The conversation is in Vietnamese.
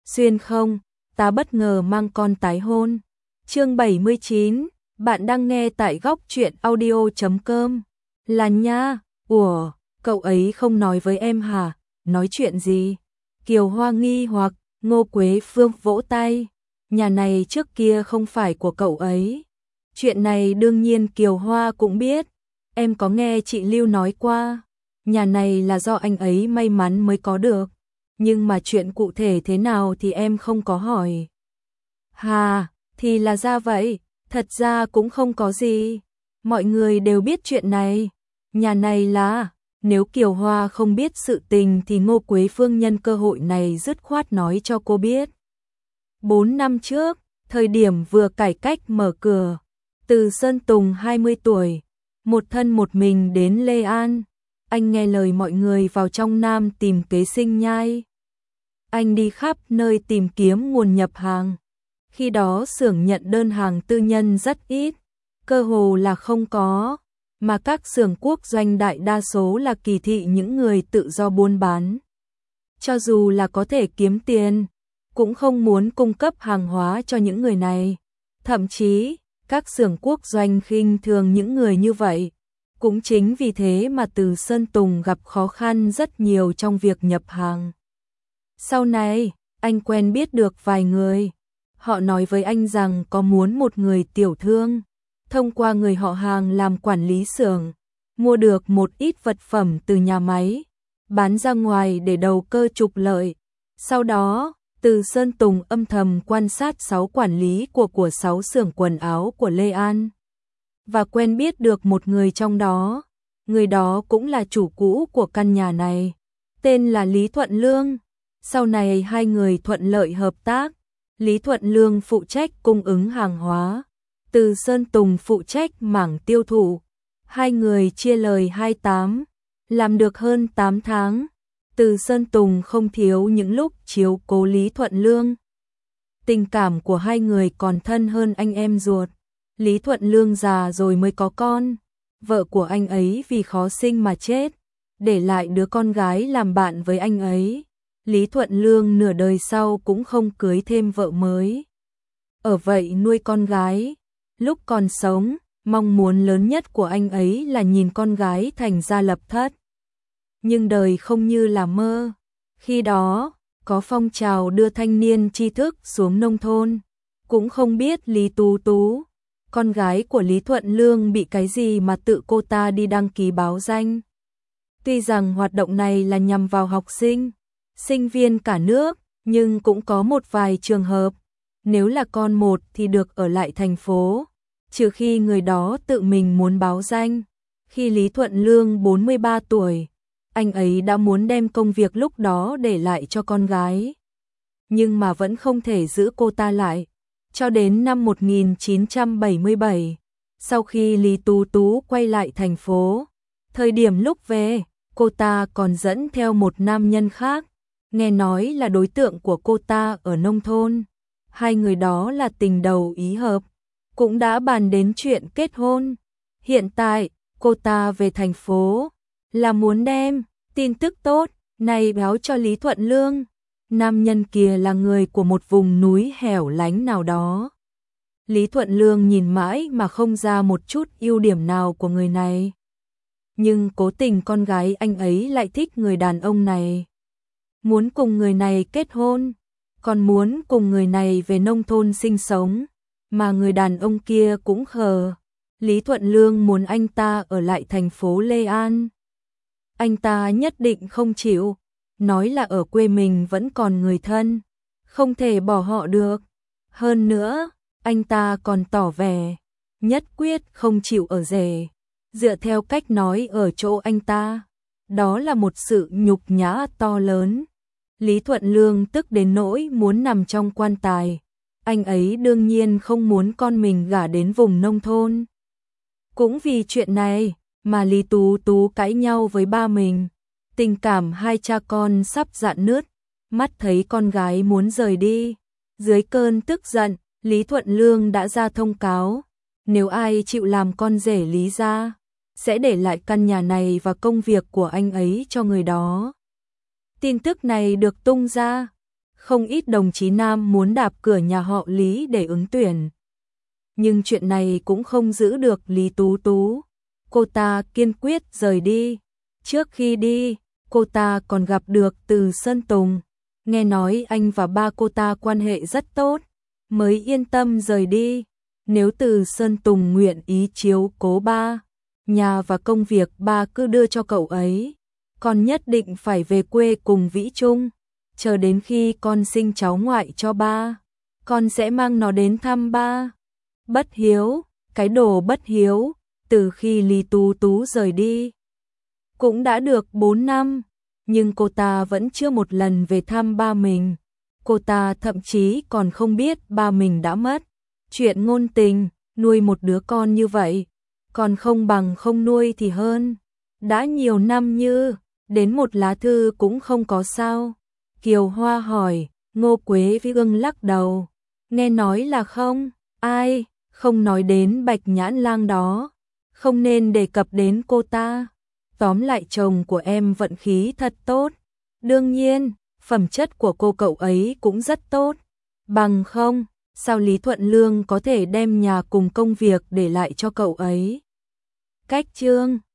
Xuyên không, ta bất ngờ mang con tái hôn. Chương 79, bạn đang nghe tại góc truyện audio.com. Là nha, ủa, cậu ấy không nói với em hả? Nói chuyện gì? Kiều Hoa nghi hoặc, Ngô Quế Phương vỗ tay. Nhà này trước kia không phải của cậu ấy. Chuyện này đương nhiên Kiều Hoa cũng biết. Em có nghe chị Lưu nói qua. Nhà này là do anh ấy may mắn mới có được. Nhưng mà chuyện cụ thể thế nào thì em không có hỏi. Hà, thì là ra vậy, thật ra cũng không có gì. Mọi người đều biết chuyện này. Nhà này là, nếu Kiều Hoa không biết sự tình thì Ngô Quế Phương nhân cơ hội này dứt khoát nói cho cô biết. 4 năm trước, thời điểm vừa cải cách mở cửa, Từ Sơn Tùng 20 tuổi, một thân một mình đến Lê An. Anh nghe lời mọi người vào trong Nam tìm kế sinh nhai. Anh đi khắp nơi tìm kiếm nguồn nhập hàng. Khi đó xưởng nhận đơn hàng tư nhân rất ít, cơ hồ là không có, mà các xưởng quốc doanh đại đa số là kỳ thị những người tự do buôn bán. Cho dù là có thể kiếm tiền, cũng không muốn cung cấp hàng hóa cho những người này. Thậm chí, các xưởng quốc doanh khinh thường những người như vậy. Cũng chính vì thế mà Từ Sơn Tùng gặp khó khăn rất nhiều trong việc nhập hàng. Sau này, anh quen biết được vài người. Họ nói với anh rằng có muốn một người tiểu thương, thông qua người họ hàng làm quản lý xưởng, mua được một ít vật phẩm từ nhà máy, bán ra ngoài để đầu cơ trục lợi. Sau đó, Từ Sơn Tùng âm thầm quan sát 6 quản lý của 6 xưởng quần áo của Lê An. Và quen biết được một người trong đó. Người đó cũng là chủ cũ của căn nhà này. Tên là Lý Thuận Lương. Sau này hai người thuận lợi hợp tác. Lý Thuận Lương phụ trách cung ứng hàng hóa. Từ Sơn Tùng phụ trách mảng tiêu thụ. Hai người chia lời 28. Làm được hơn 8 tháng. Từ Sơn Tùng không thiếu những lúc chiếu cố Lý Thuận Lương. Tình cảm của hai người còn thân hơn anh em ruột. Lý Thuận Lương già rồi mới có con. Vợ của anh ấy vì khó sinh mà chết, để lại đứa con gái làm bạn với anh ấy. Lý Thuận Lương nửa đời sau cũng không cưới thêm vợ mới. Ở vậy nuôi con gái. Lúc còn sống, mong muốn lớn nhất của anh ấy là nhìn con gái thành gia lập thất. Nhưng đời không như là mơ. Khi đó, có phong trào đưa thanh niên tri thức xuống nông thôn. Cũng không biết Lý Tú Tú, con gái của Lý Thuận Lương bị cái gì mà tự cô ta đi đăng ký báo danh. Tuy rằng hoạt động này là nhằm vào học sinh, sinh viên cả nước, nhưng cũng có một vài trường hợp. Nếu là con một thì được ở lại thành phố, trừ khi người đó tự mình muốn báo danh. Khi Lý Thuận Lương 43 tuổi, anh ấy đã muốn đem công việc lúc đó để lại cho con gái. Nhưng mà vẫn không thể giữ cô ta lại. Cho đến năm 1977, sau khi Lý Tú Tú quay lại thành phố, thời điểm lúc về, cô ta còn dẫn theo một nam nhân khác, nghe nói là đối tượng của cô ta ở nông thôn. Hai người đó là tình đầu ý hợp, cũng đã bàn đến chuyện kết hôn. Hiện tại, cô ta về thành phố, là muốn đem tin tức tốt này báo cho Lý Thuận Lương. Nam nhân kia là người của một vùng núi hẻo lánh nào đó. Lý Thuận Lương nhìn mãi mà không ra một chút ưu điểm nào của người này. Nhưng cố tình con gái anh ấy lại thích người đàn ông này. Muốn cùng người này kết hôn, còn muốn cùng người này về nông thôn sinh sống. Mà người đàn ông kia cũng khờ. Lý Thuận Lương muốn anh ta ở lại thành phố Lê An. Anh ta nhất định không chịu. Nói là ở quê mình vẫn còn người thân, không thể bỏ họ được. Hơn nữa, anh ta còn tỏ vẻ nhất quyết không chịu ở rể. Dựa theo cách nói ở chỗ anh ta, đó là một sự nhục nhã to lớn. Lý Thuận Lương tức đến nỗi muốn nằm trong quan tài. Anh ấy đương nhiên không muốn con mình gả đến vùng nông thôn. Cũng vì chuyện này mà Lý Tú Tú cãi nhau với ba mình. Tình cảm hai cha con sắp rạn nứt, mắt thấy con gái muốn rời đi. Dưới cơn tức giận, Lý Thuận Lương đã ra thông cáo, nếu ai chịu làm con rể Lý gia, sẽ để lại căn nhà này và công việc của anh ấy cho người đó. Tin tức này được tung ra, không ít đồng chí nam muốn đạp cửa nhà họ Lý để ứng tuyển. Nhưng chuyện này cũng không giữ được Lý Tú Tú. Cô ta kiên quyết rời đi. Trước khi đi, cô ta còn gặp được Từ Sơn Tùng. Nghe nói anh và ba cô ta quan hệ rất tốt, mới yên tâm rời đi. Nếu Từ Sơn Tùng nguyện ý chiếu cố ba, nhà và công việc ba cứ đưa cho cậu ấy, con nhất định phải về quê cùng Vĩ Trung. Chờ đến khi con sinh cháu ngoại cho ba, con sẽ mang nó đến thăm ba. Bất hiếu, cái đồ bất hiếu, từ khi Lý Tú Tú rời đi, cũng đã được 4 năm, nhưng cô ta vẫn chưa một lần về thăm ba mình. Cô ta thậm chí còn không biết ba mình đã mất. Chuyện ngôn tình, nuôi một đứa con như vậy, còn không bằng không nuôi thì hơn. Đã nhiều năm như, đến một lá thư cũng không có sao. Kiều Hoa hỏi, Ngô Quế Vĩ Ương lắc đầu. Nghe nói là không, ai, không nói đến Bạch Nhãn Lang đó. Không nên đề cập đến cô ta. Tóm lại chồng của em vận khí thật tốt. Đương nhiên, phẩm chất của cô cậu ấy cũng rất tốt. Bằng không, sao Lý Thuận Lương có thể đem nhà cùng công việc để lại cho cậu ấy? Cách chương